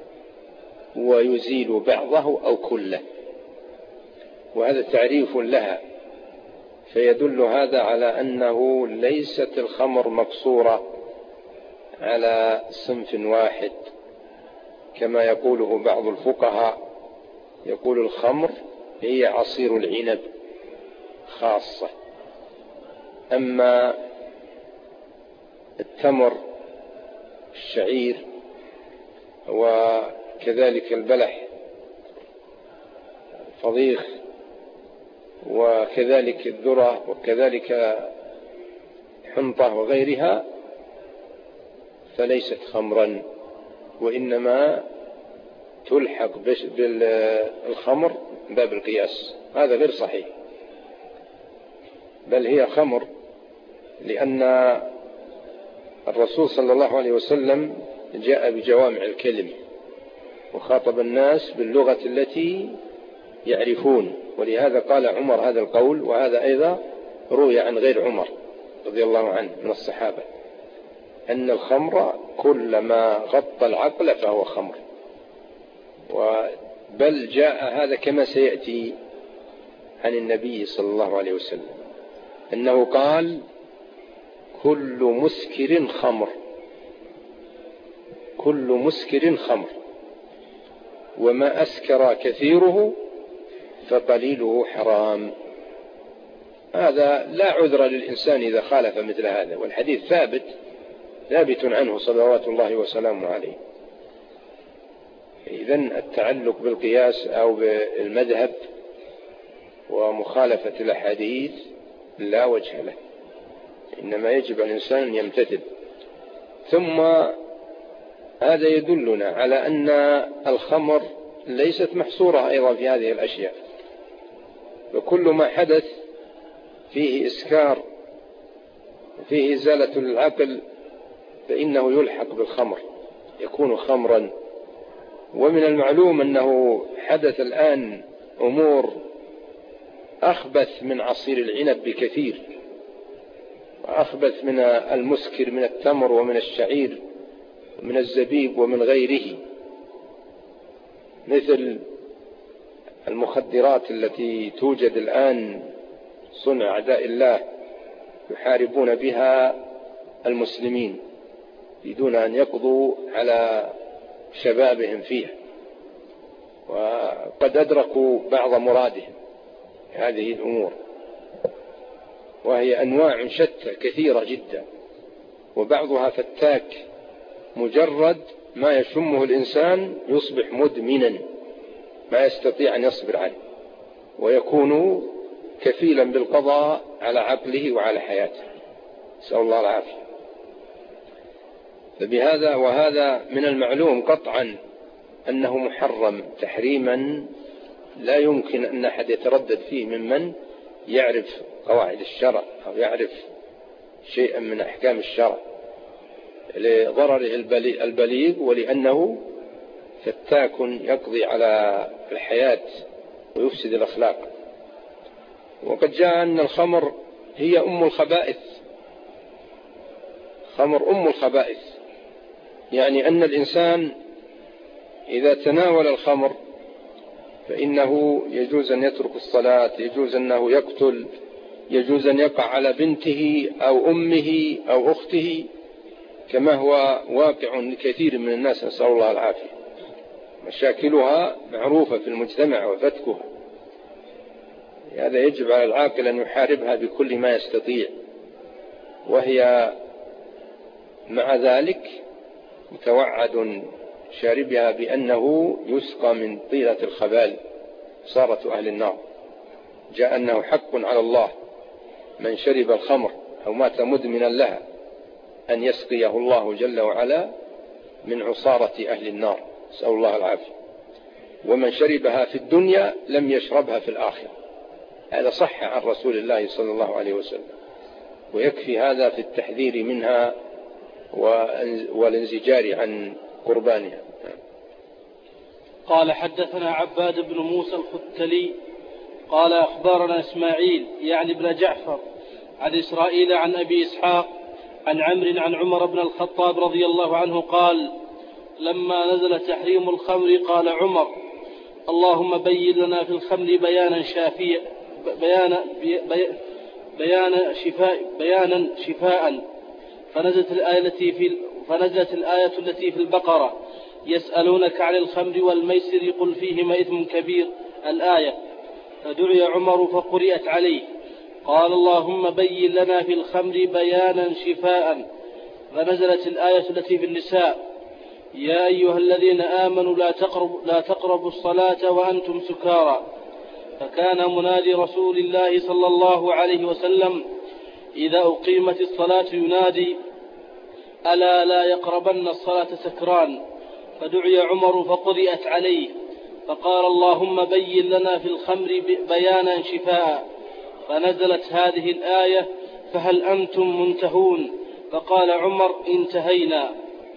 S2: ويزيل بعضه أو كله، وهذا تعريف لها. فيدل هذا على أنه ليست الخمر مقصورة على صنف واحد كما يقوله بعض الفقهاء، يقول الخمر هي عصير العنب خاصة، أما التمر الشعير وكذلك البلح فضيخ وكذلك الذرة وكذلك حنطة وغيرها فليست خمرا، وإنما تلحق بالخمر باب القياس. هذا غير صحيح، بل هي خمر، لأن الرسول صلى الله عليه وسلم جاء بجوامع الكلم وخاطب الناس باللغة التي يعرفون، ولهذا قال عمر هذا القول. وهذا أيضا روي عن غير عمر رضي الله عنه من الصحابة أن الخمر كل ما غطى العقل فهو خمر. بل جاء هذا كما سيأتي عن النبي صلى الله عليه وسلم أنه قال: كل مسكر خمر، كل مسكر خمر، وما أسكر كثيره فقليله حرام. هذا لا عذر للإنسان إذا خالف مثل هذا، والحديث ثابت عنه صلوات الله وسلامه عليه. إذن التعلق بالقياس أو بالمذهب ومخالفة الأحاديث لا وجه له، إنما يجب على الإنسان أن يمتثل. ثم هذا يدلنا على أن الخمر ليست محصورة أيضا في هذه الأشياء، وكل ما حدث فيه إسكار وفيه إزالة العقل فإنه يلحق بالخمر، يكون خمرا. ومن المعلوم أنه حدث الآن أمور أخبث من عصير العنب بكثير، وأخبث من المسكر من التمر ومن الشعير ومن الزبيب ومن غيره، مثل المخدرات التي توجد الآن صنع أعداء الله يحاربون بها المسلمين يريدون أن يقضوا على شبابهم فيها، وقد أدركوا بعض مرادهم هذه الأمور، وهي أنواع شتى كثيرة جدا، وبعضها فتاك، مجرد ما يشمه الإنسان يصبح مدمنا ما يستطيع أن يصبر عنه، ويكون كفيلا بالقضاء على عقله وعلى حياته، نسأل الله العافية. فبهذا وهذا من المعلوم قطعا أنه محرم تحريما لا يمكن أن أحد يتردد فيه ممن يعرف قواعد الشرع أو يعرف شيئا من أحكام الشرع، لضرره البليغ، ولأنه فتاك يقضي على الحياة ويفسد الأخلاق. وقد جاء أن الخمر هي أم الخبائث، خمر أم الخبائث، يعني أن الإنسان إذا تناول الخمر فإنه يجوز أن يترك الصلاة، يجوز أنه يقتل، يجوز أن يقع على بنته أو أمه أو أخته، كما هو واقع لكثير من الناس، نسأل الله العافية. مشاكلها معروفة في المجتمع وفتكها، هذا يجب على العاقل أن يحاربها بكل ما يستطيع، وهي مع ذلك متوعد شاربها بأنه يسقى من طيلة الخبال صارة أهل النار. جاء أنه حق على الله من شرب الخمر أو مات مدمنا لها أن يسقيه الله جل وعلا من عصارة أهل النار، نسأل الله العافية. ومن شربها في الدنيا لم يشربها في الآخرة، هذا صح عن رسول الله صلى الله عليه وسلم، ويكفي هذا في التحذير منها والانزجار عن قربانها.
S1: قال حدثنا عباد بن موسى الختلي قال أخبرنا إسماعيل يعني بن جعفر عن إسرائيل عن أبي إسحاق عن عمرو عن عمر بن الخطاب رضي الله عنه قال: لما نزل تحريم الخمر قال عمر: اللهم بين لنا في الخمر بيانا شافيا بيانا شفاء. فنزلت الآية التي في البقرة: يسألونك عن الخمر والميسر قل فيهما إثم كبير، الآية. فدعي عمر فقرئت عليه. قال: اللهم بين لنا في الخمر بيانا شفاء. فنزلت الآية التي في النساء: يا أيها الذين آمنوا لا تقربوا الصلاة وأنتم سكارى. فكان منادي رسول الله صلى الله عليه وسلم إذا أقيمت الصلاة ينادي: ألا لا يقربن الصلاة سكران. فدعي عمر فقرئت عليه فقال: اللهم بين لنا في الخمر بيانا شفاء. فنزلت هذه الآية: فهل أنتم منتهون؟ فقال عمر: انتهينا.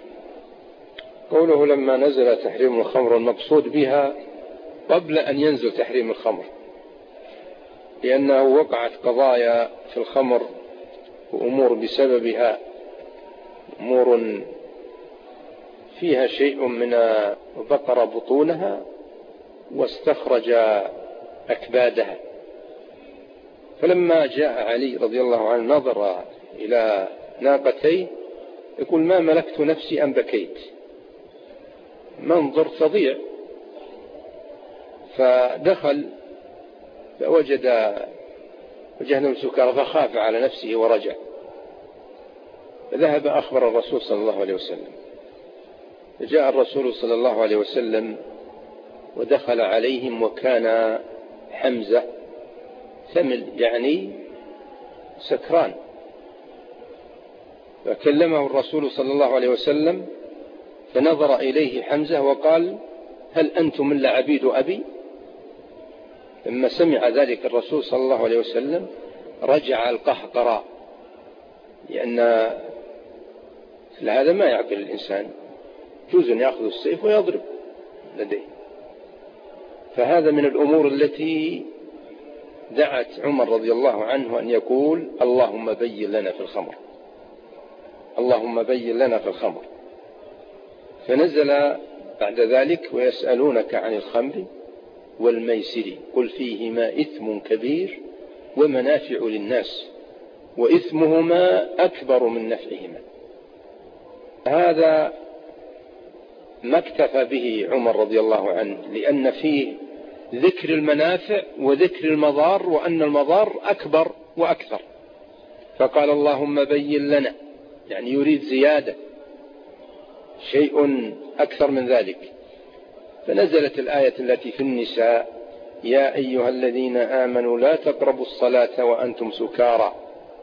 S2: قوله لما نزل تحريم الخمر المقصود بها قبل أن ينزل تحريم الخمر، لأنه وقعت قضايا في الخمر وأمور بسببها، أمور فيها شيء من بقر بطونها واستخرج أكبادها. فلما جاء علي رضي الله عنه نظر إلى ناقتين يقول: ما ملكت نفسي أم بكيت، منظر فظيع. فدخل فوجد وجهنم سكارى فخاف على نفسه ورجع، فذهب أخبر الرسول صلى الله عليه وسلم. فجاء الرسول صلى الله عليه وسلم ودخل عليهم، وكان حمزة ثمل يعني سكران. فكلمه الرسول صلى الله عليه وسلم فنظر إليه حمزة وقال: هل أنتم إلا عبيد أبي؟ لما سمع ذلك الرسول صلى الله عليه وسلم رجع القهقراء، لأن هذا ما يعقل الإنسان، يجوز أن يأخذ السيف ويضرب لديه. فهذا من الأمور التي دعت عمر رضي الله عنه أن يقول اللهم بين لنا في الخمر، اللهم بين لنا في الخمر. فنزل بعد ذلك ويسألونك عن الخمر والميسر قل فيهما إثم كبير ومنافع للناس وإثمهما أكبر من نفعهما. هذا ما اكتفى به عمر رضي الله عنه، لأن فيه ذكر المنافع وذكر المضار، وأن المضار أكبر وأكثر، فقال اللهم بين لنا، يعني يريد زيادة شيء أكثر من ذلك. فنزلت الآية التي في النساء يا أيها الذين آمنوا لا تقربوا الصلاة وأنتم سكارى،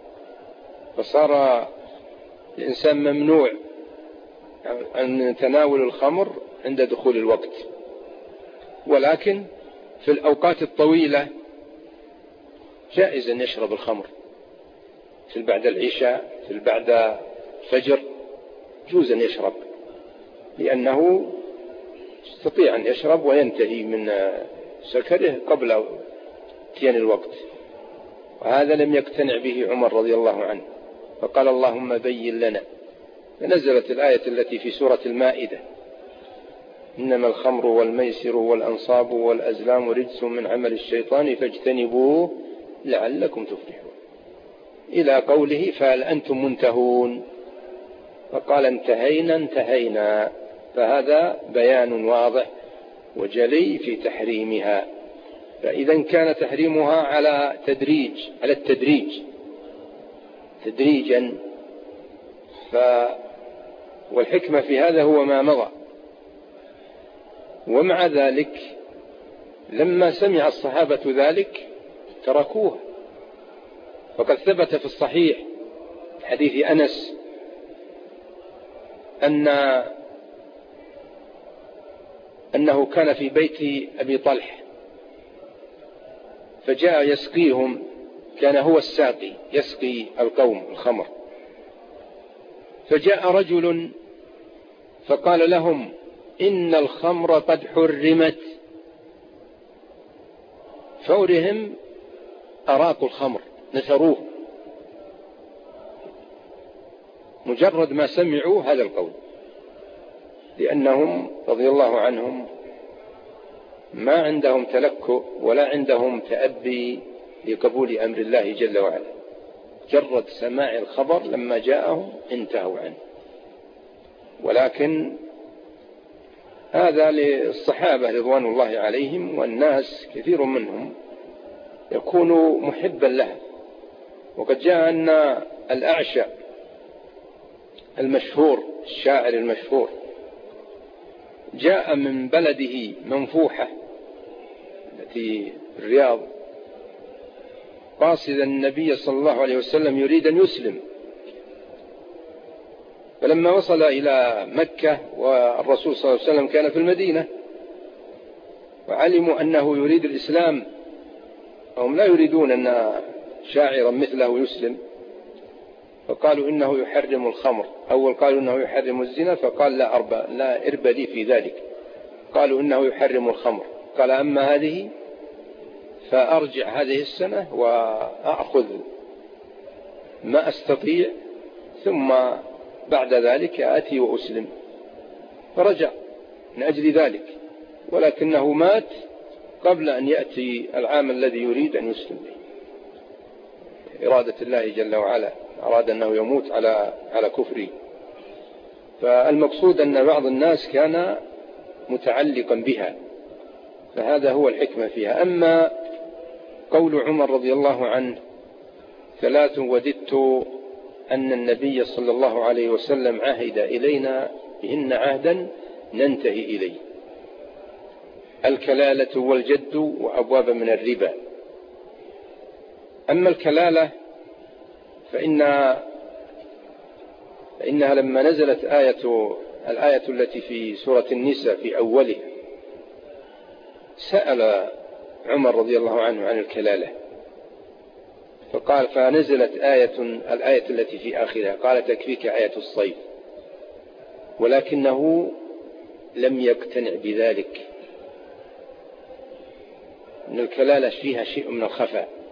S2: فصار الإنسان ممنوع أن تناول الخمر عند دخول الوقت، ولكن في الأوقات الطويلة جائز أن يشرب الخمر، في بعد العشاء، في بعد الفجر جوز أن يشرب، لأنه يستطيع أن يشرب وينتهي من سكره قبل اتيان الوقت. وهذا لم يقتنع به عمر رضي الله عنه، فقال اللهم بين لنا. فنزلت الآية التي في سورة المائدة إنما الخمر والميسر والأنصاب والأزلام رجس من عمل الشيطان فاجتنبوه لعلكم تفلحون، إلى قوله فهل أنتم منتهون، فقال انتهينا. فهذا بيان واضح وجلي في تحريمها. فإذا كان تحريمها على التدريج تدريجا، والحكمة في هذا هو ما مضى. ومع ذلك لما سمع الصحابة ذلك تركوها، وقد ثبت في الصحيح حديث أنس أنه كان في بيت أبي طلح فجاء يسقيهم، كان هو الساقي يسقي القوم الخمر، فجاء رجل فقال لهم إن الخمر قد حرمت، فورهم أراقوا الخمر نثروه، مجرد ما سمعوا هذا القول، لأنهم رضي الله عنهم ما عندهم تلكؤ ولا عندهم تأبي لقبول أمر الله جل وعلا، جرد سماع الخبر لما جاءهم انتهوا عنه. ولكن هذا للصحابة رضوان الله عليهم، والناس كثير منهم يكون محبا لها. وقد جاء أن الأعشى المشهور الشاعر المشهور جاء من بلده منفوحة التي في الرياض قاصدا النبي صلى الله عليه وسلم يريد أن يسلم، فلما وصل إلى مكة والرسول صلى الله عليه وسلم كان في المدينة وعلموا أنه يريد الإسلام، هم لا يريدون أن شاعرا مثله يسلم، فقالوا إنه يحرم الخمر. أول قالوا إنه يحرم الزنا، فقال لا إرب لي في ذلك. قالوا إنه يحرم الخمر، قال أما هذه فأرجع هذه السنة وأأخذ ما أستطيع، ثم بعد ذلك آتي وأسلم. فرجع من أجل ذلك، ولكنه مات قبل أن يأتي العام الذي يريد أن يسلم به. إرادة الله جل وعلا أراد أنه يموت على كفره. فالمقصود أن بعض الناس كان متعلقا بها، فهذا هو الحكمة فيها. أما قول عمر رضي الله عنه 3 وددت أن النبي صلى الله عليه وسلم عهد إلينا بهن عهدا ننتهي إليه: الكلالة والجد وأبواب من الربا. أما الكلالة فإنها لما نزلت الآية التي في سورة النساء في أولها سأل عمر رضي الله عنه عن الكلالة، فنزلت الآية التي في آخرها قال تكفيك آية الصيف، ولكنه لم يقتنع بذلك، أن الكلالة فيها شيء من الخفاء،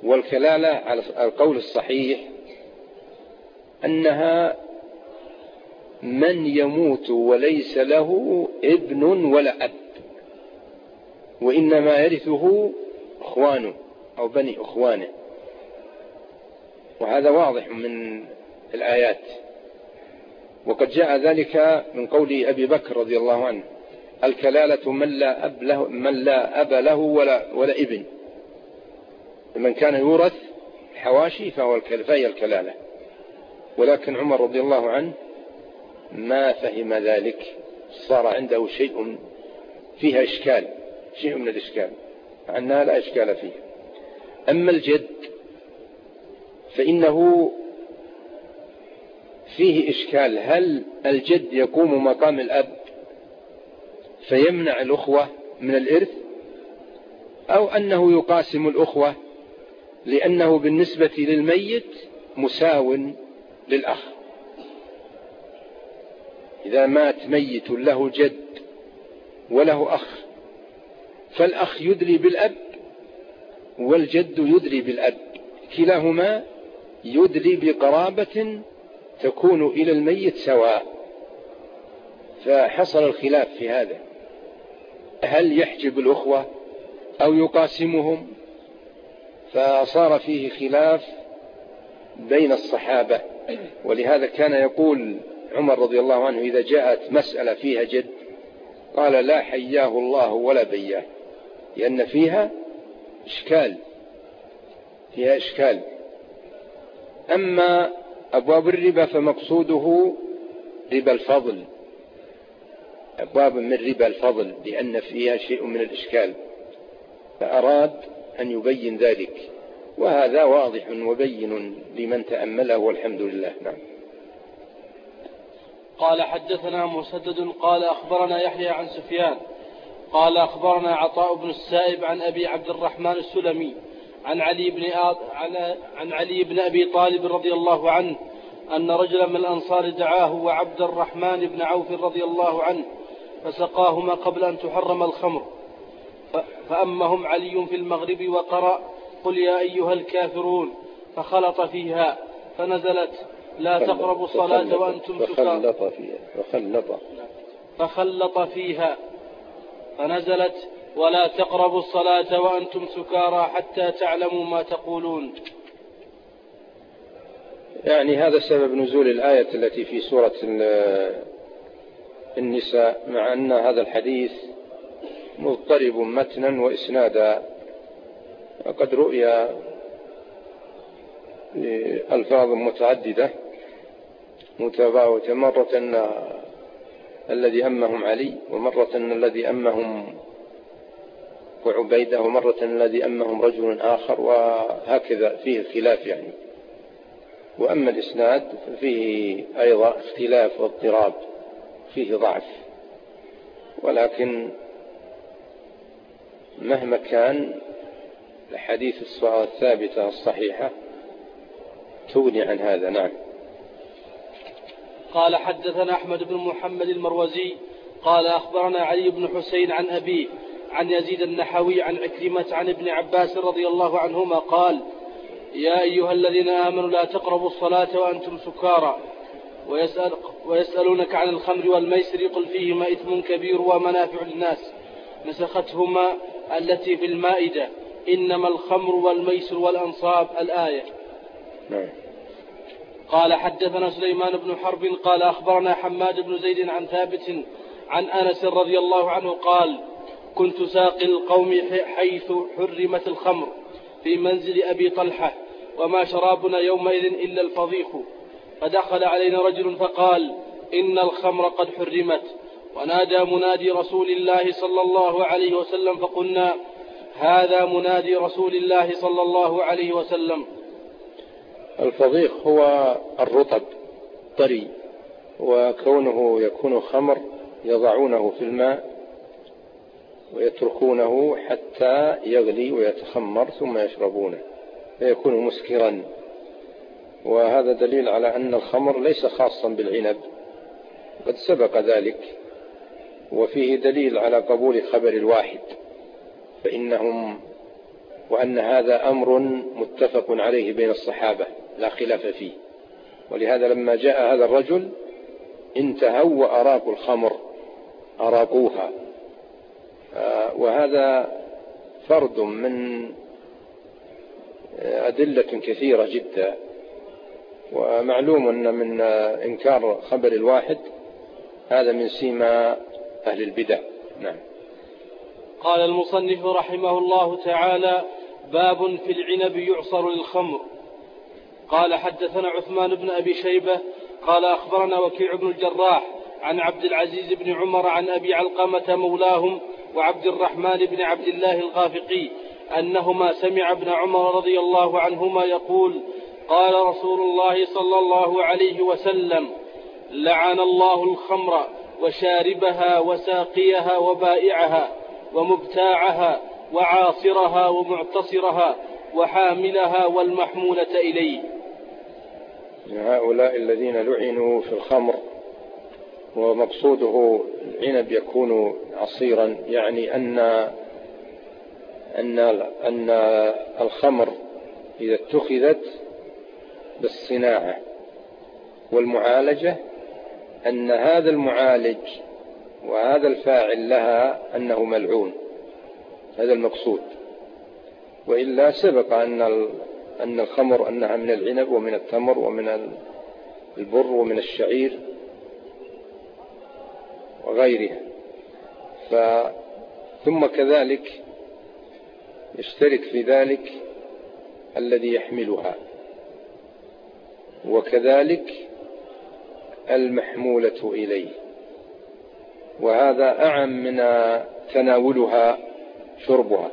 S2: والكلالة على القول الصحيح أنها من يموت وليس له ابن ولا أب، وإنما يرثه أخوانه أو بني أخوانه، وهذا واضح من الآيات. وقد جاء ذلك من قول أبي بكر رضي الله عنه: الكلالة من لا أب له ولا ابن، من كان يورث حواشي فهي الكلالة. ولكن عمر رضي الله عنه ما فهم ذلك، صار عنده شيء فيها إشكال، شيء من الإشكال، مع أنها لا إشكال فيه. أما الجد فإنه فيه إشكال، هل الجد يقوم مقام الأب فيمنع الأخوة من الإرث، أو أنه يقاسم الأخوة لأنه بالنسبة للميت مساو للأخ؟ إذا مات ميت له جد وله أخ، فالأخ يدري بالأب والجد يدري بالأب، كلاهما يدري بقرابة تكون إلى الميت سواء. فحصل الخلاف في هذا، هل يحجب الأخوة أو يقاسمهم؟ فصار فيه خلاف بين الصحابة. ولهذا كان يقول عمر رضي الله عنه إذا جاءت مسألة فيها جد قال: لا حياه الله ولا بياه، لأن فيها إشكال. أما أبواب الربا فمقصوده ربا الفضل، أبواب من ربا الفضل، لأن فيها شيء من الإشكال، فأراد أن يبين ذلك، وهذا واضح وبين لمن تأمله، والحمد لله. نعم.
S1: قال حدثنا مسدد قال أخبرنا يحيى عن سفيان قال أخبرنا عطاء بن السائب عن أبي عبد الرحمن السلمي عن علي بن أبي طالب رضي الله عنه أن رجلا من الأنصار دعاه وعبد الرحمن بن عوف رضي الله عنه فسقاهما قبل أن تحرم الخمر، فأمهم علي في المغرب وقرأ: قل يا أيها الكافرون، فخلط فيها فنزلت: لا تقربوا الصلاة وأنتم سكارى، فخلط فيها فنزلت: ولا تقربوا الصلاة وأنتم سكارى حتى تعلموا ما تقولون.
S2: يعني هذا سبب نزول الآية التي في سورة النساء، مع أن هذا الحديث مضطرب متنا وإسنادا، وقد رؤي ألفاظ متعددة متفاوتة، مرة أن الذي أمهم علي، ومرة أن الذي أمهم وعبيدة، ومرة الذي أمهم رجل آخر، وهكذا فيه خلاف يعني. وأما الإسناد فيه أيضا اختلاف واضطراب، فيه ضعف، ولكن مهما كان الحديث الثابتة الصحيحة تغني عن هذا. نعم.
S1: قال حدثنا أحمد بن محمد المروزي قال أخبرنا علي بن حسين عن أبيه عن يزيد النحوي عن عكرمة عن ابن عباس رضي الله عنهما قال: يا أيها الذين آمنوا لا تقربوا الصلاة وأنتم سكارى ويسألونك عن الخمر والميسر قل فيهما إثم كبير ومنافع للناس، نسختهما التي في المائدة: إنما الخمر والميسر والأنصاب، الآية. قال حدثنا سليمان بن حرب قال أخبرنا حماد بن زيد عن ثابت عن أنس رضي الله عنه قال: كنت ساقي القوم حيث حرمت الخمر في منزل أبي طلحة، وما شرابنا يومئذ إلا الفضيخ، فدخل علينا رجل فقال: إن الخمر قد حرمت، ونادى منادي رسول الله صلى الله عليه وسلم، فقلنا: هذا منادي رسول الله صلى الله عليه وسلم.
S2: الفضيخ هو الرطب طري، وكونه يكون خمر يضعونه في الماء ويتركونه حتى يغلي ويتخمر ثم يشربونه فيكون مسكرا. وهذا دليل على أن الخمر ليس خاصا بالعنب، قد سبق ذلك، وفيه دليل على قبول خبر الواحد، فإنهم وأن هذا أمر متفق عليه بين الصحابة لا خلاف فيه. ولهذا لما جاء هذا الرجل انتهوا وأراقوا الخمر، أراقوها. وهذا فرد من أدلة كثيرة جدا. ومعلوم أن من إنكار خبر الواحد هذا من سيما أهل البدع. نعم.
S1: قال المصنف رحمه الله تعالى: باب في العنب يعصر للخمر. قال حدثنا عثمان بن أبي شيبة قال أخبرنا وكيع بن الجراح عن عبد العزيز بن عمر عن أبي علقمة مولاهم وعبد الرحمن بن عبد الله الغافقي أنهما سمع ابن عمر رضي الله عنهما يقول: قال رسول الله صلى الله عليه وسلم: لعن الله الخمر وشاربها وساقيها وبائعها ومبتاعها وعاصرها ومعتصرها وحاملها والمحمولة إليه.
S2: هؤلاء الذين لعنوا في الخمر ومقصوده العنب يكون عصيرا، يعني أن الخمر إذا اتخذت بالصناعة والمعالجة أن هذا المعالج وهذا الفاعل لها أنه ملعون، هذا المقصود. وإلا سبق أن الخمر أنها من العنب ومن التمر ومن البر ومن الشعير وغيرها. ثم كذلك يشترك في ذلك الذي يحملها، وكذلك المحمولة إليه. وهذا أعم من تناولها شربها،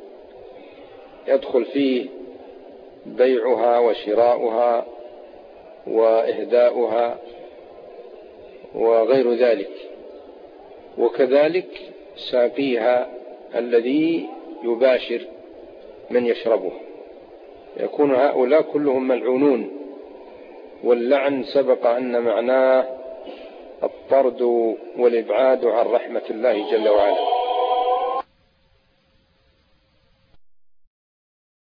S2: يدخل فيه بيعها وشراؤها وإهداؤها وغير ذلك، وكذلك ساقيها الذي يباشر من يشربه. يكون هؤلاء كلهم ملعونون، واللعن سبق أن معناه الطرد والإبعاد عن رحمة الله جل وعلا.